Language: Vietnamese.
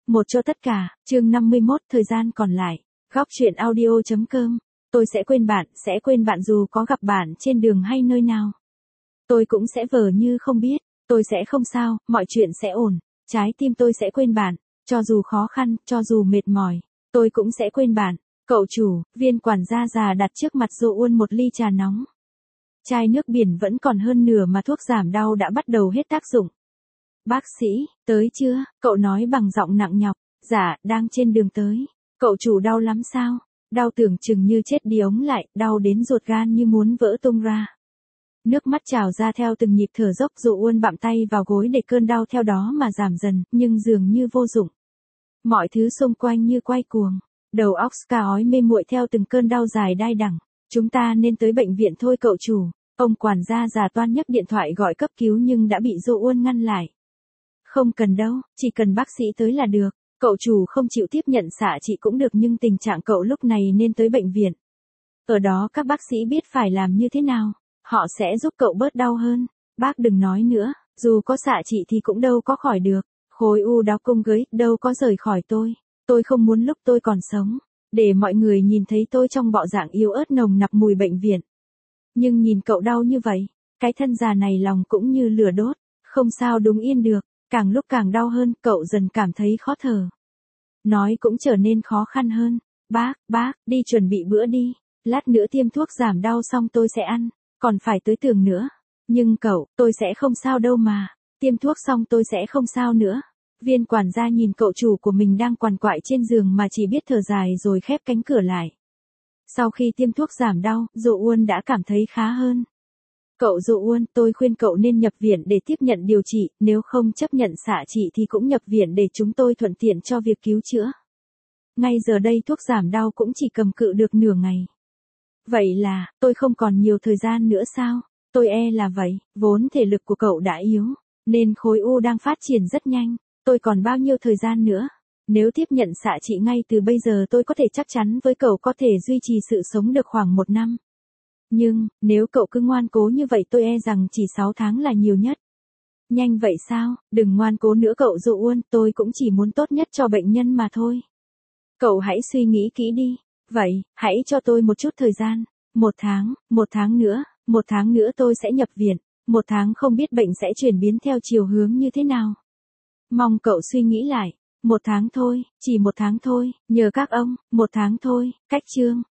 Một cho tất cả, chương 51, thời gian còn lại. Góc truyện audio.com. Tôi sẽ quên bạn dù có gặp bạn trên đường hay nơi nào. Tôi cũng sẽ vờ như không biết, tôi sẽ không sao, mọi chuyện sẽ ổn. Trái tim tôi sẽ quên bạn, cho dù khó khăn, cho dù mệt mỏi, tôi cũng sẽ quên bạn. Cậu chủ, viên quản gia già đặt trước mặt Jo-eun một ly trà nóng. Chai nước biển vẫn còn hơn nửa mà thuốc giảm đau đã bắt đầu hết tác dụng. Bác sĩ, tới chưa? Cậu nói bằng giọng nặng nhọc. Dạ, đang trên đường tới. Cậu chủ đau lắm sao? Đau tưởng chừng như chết đi ống lại, đau đến ruột gan như muốn vỡ tung ra. Nước mắt trào ra theo từng nhịp thở dốc. Jo-eun bặm tay vào gối để cơn đau theo đó mà giảm dần, nhưng dường như vô dụng. Mọi thứ xung quanh như quay cuồng. Đầu óc Ska ói mê muội theo từng cơn đau dài đai đẳng. Chúng ta nên tới bệnh viện thôi cậu chủ. Ông quản gia già toan nhấc điện thoại gọi cấp cứu nhưng đã bị Jo-eun ngăn lại. Không cần đâu, chỉ cần bác sĩ tới là được. Cậu chủ không chịu tiếp nhận xạ trị cũng được nhưng tình trạng cậu lúc này nên tới bệnh viện. Ở đó các bác sĩ biết phải làm như thế nào. Họ sẽ giúp cậu bớt đau hơn. Bác đừng nói nữa, dù có xạ trị thì cũng đâu có khỏi được. Khối u đau cung gới đâu có rời khỏi tôi. Tôi không muốn lúc tôi còn sống, để mọi người nhìn thấy tôi trong bộ dạng yếu ớt nồng nặc mùi bệnh viện. Nhưng nhìn cậu đau như vậy, cái thân già này lòng cũng như lửa đốt, không sao đứng yên được, càng lúc càng đau hơn, cậu dần cảm thấy khó thở. Nói cũng trở nên khó khăn hơn. Bác, đi chuẩn bị bữa đi, lát nữa tiêm thuốc giảm đau xong tôi sẽ ăn, còn phải tới tường nữa. Nhưng cậu, tôi sẽ không sao đâu mà, tiêm thuốc xong tôi sẽ không sao nữa. Viên quản gia nhìn cậu chủ của mình đang quằn quại trên giường mà chỉ biết thở dài rồi khép cánh cửa lại. Sau khi tiêm thuốc giảm đau, Jo-eun đã cảm thấy khá hơn. Cậu Jo-eun, tôi khuyên cậu nên nhập viện để tiếp nhận điều trị, nếu không chấp nhận xạ trị thì cũng nhập viện để chúng tôi thuận tiện cho việc cứu chữa. Ngay giờ đây thuốc giảm đau cũng chỉ cầm cự được nửa ngày. Vậy là, tôi không còn nhiều thời gian nữa sao? Tôi e là vậy, vốn thể lực của cậu đã yếu, nên khối u đang phát triển rất nhanh. Tôi còn bao nhiêu thời gian nữa? Nếu tiếp nhận xạ trị ngay từ bây giờ tôi có thể chắc chắn với cậu có thể duy trì sự sống được khoảng 1 năm. Nhưng, nếu cậu cứ ngoan cố như vậy tôi e rằng chỉ 6 tháng là nhiều nhất. Nhanh vậy sao? Đừng ngoan cố nữa cậu Jo-eun, tôi cũng chỉ muốn tốt nhất cho bệnh nhân mà thôi. Cậu hãy suy nghĩ kỹ đi. Vậy, hãy cho tôi một chút thời gian. 1 tháng nữa tôi sẽ nhập viện. 1 tháng không biết bệnh sẽ chuyển biến theo chiều hướng như thế nào. Mong cậu suy nghĩ lại. 1 tháng thôi, chỉ 1 tháng thôi, nhờ các ông, 1 tháng thôi, cách chương.